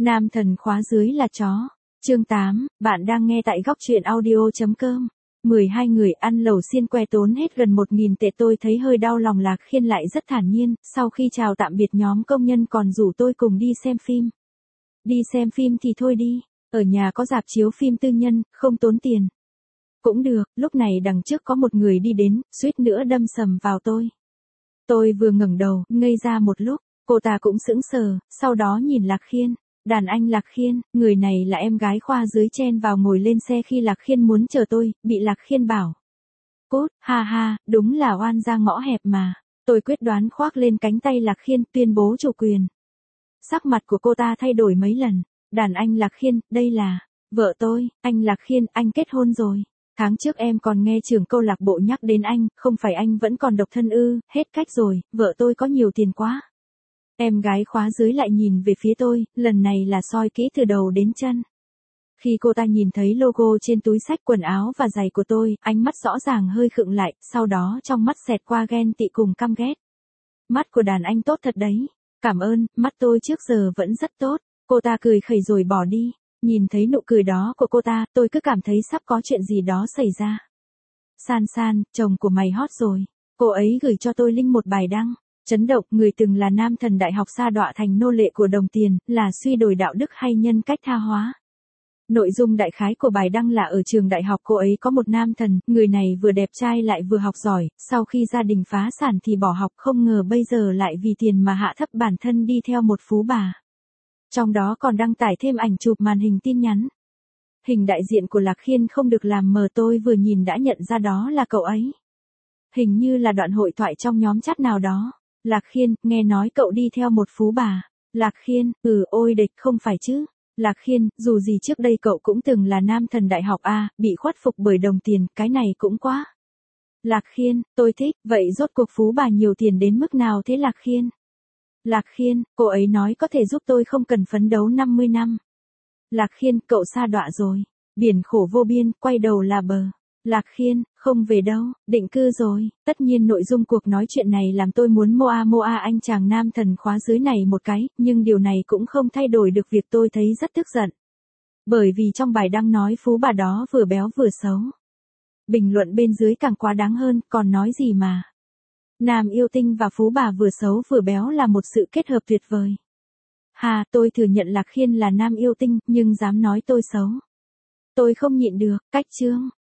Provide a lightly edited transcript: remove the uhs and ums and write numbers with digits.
Nam thần khóa dưới là chó. Chương 8, bạn đang nghe tại góc truyện audio.com. 12 người ăn lẩu xiên que tốn hết gần 1.000 tệ, tôi thấy hơi đau lòng. Lạc Khiên lại rất thản nhiên, sau khi chào tạm biệt nhóm công nhân còn rủ tôi cùng đi xem phim. Đi xem phim thì thôi đi, ở nhà có rạp chiếu phim tư nhân, không tốn tiền. Cũng được, lúc này đằng trước có một người đi đến, suýt nữa đâm sầm vào tôi. Tôi vừa ngẩng đầu, ngây ra một lúc, cô ta cũng sững sờ, sau đó nhìn Lạc Khiên. Đàn anh Lạc Khiên, người này là em gái khoa dưới chen vào ngồi lên xe khi Lạc Khiên muốn chờ tôi, bị Lạc Khiên bảo. Cút, ha ha, đúng là oan ra ngõ hẹp mà. Tôi quyết đoán khoác lên cánh tay Lạc Khiên, tuyên bố chủ quyền. Sắc mặt của cô ta thay đổi mấy lần. Đàn anh Lạc Khiên, đây là vợ tôi. Anh Lạc Khiên, anh kết hôn rồi. Tháng trước em còn nghe trưởng câu lạc bộ nhắc đến anh, không phải anh vẫn còn độc thân ư? Hết cách rồi, vợ tôi có nhiều tiền quá. Em gái khóa dưới lại nhìn về phía tôi, lần này là soi kỹ từ đầu đến chân. Khi cô ta nhìn thấy logo trên túi xách quần áo và giày của tôi, ánh mắt rõ ràng hơi khựng lại, sau đó trong mắt xẹt qua ghen tị cùng căm ghét. Mắt của đàn anh tốt thật đấy. Cảm ơn, mắt tôi trước giờ vẫn rất tốt. Cô ta cười khẩy rồi bỏ đi. Nhìn thấy nụ cười đó của cô ta, tôi cứ cảm thấy sắp có chuyện gì đó xảy ra. San San, chồng của mày hot rồi. Cô ấy gửi cho tôi link một bài đăng. Chấn động, người từng là nam thần đại học sa đọa thành nô lệ của đồng tiền, là suy đồi đạo đức hay nhân cách tha hóa. Nội dung đại khái của bài đăng là ở trường đại học cô ấy có một nam thần, người này vừa đẹp trai lại vừa học giỏi, sau khi gia đình phá sản thì bỏ học, không ngờ bây giờ lại vì tiền mà hạ thấp bản thân đi theo một phú bà. Trong đó còn đăng tải thêm ảnh chụp màn hình tin nhắn. Hình đại diện của Lạc Khiên không được làm mờ, tôi vừa nhìn đã nhận ra đó là cậu ấy. Hình như là đoạn hội thoại trong nhóm chat nào đó. Lạc Khiên, nghe nói cậu đi theo một phú bà. Lạc Khiên, ôi địch, không phải chứ. Lạc Khiên, dù gì trước đây cậu cũng từng là nam thần đại học A, bị khuất phục bởi đồng tiền, cái này cũng quá. Lạc Khiên, tôi thích, vậy rốt cuộc phú bà nhiều tiền đến mức nào thế Lạc Khiên? Lạc Khiên, cô ấy nói có thể giúp tôi không cần phấn đấu 50 năm. Lạc Khiên, cậu sa đọa rồi. Biển khổ vô biên, quay đầu là bờ. Lạc Khiên, không về đâu, định cư rồi. Tất nhiên nội dung cuộc nói chuyện này làm tôi muốn moa anh chàng nam thần khóa dưới này một cái, nhưng điều này cũng không thay đổi được việc tôi thấy rất tức giận. Bởi vì trong bài đăng nói phú bà đó vừa béo vừa xấu. Bình luận bên dưới càng quá đáng hơn, còn nói gì mà. Nam yêu tinh và phú bà vừa xấu vừa béo là một sự kết hợp tuyệt vời. Hà, tôi thừa nhận Lạc Khiên là nam yêu tinh, nhưng dám nói tôi xấu. Tôi không nhịn được, cách chương.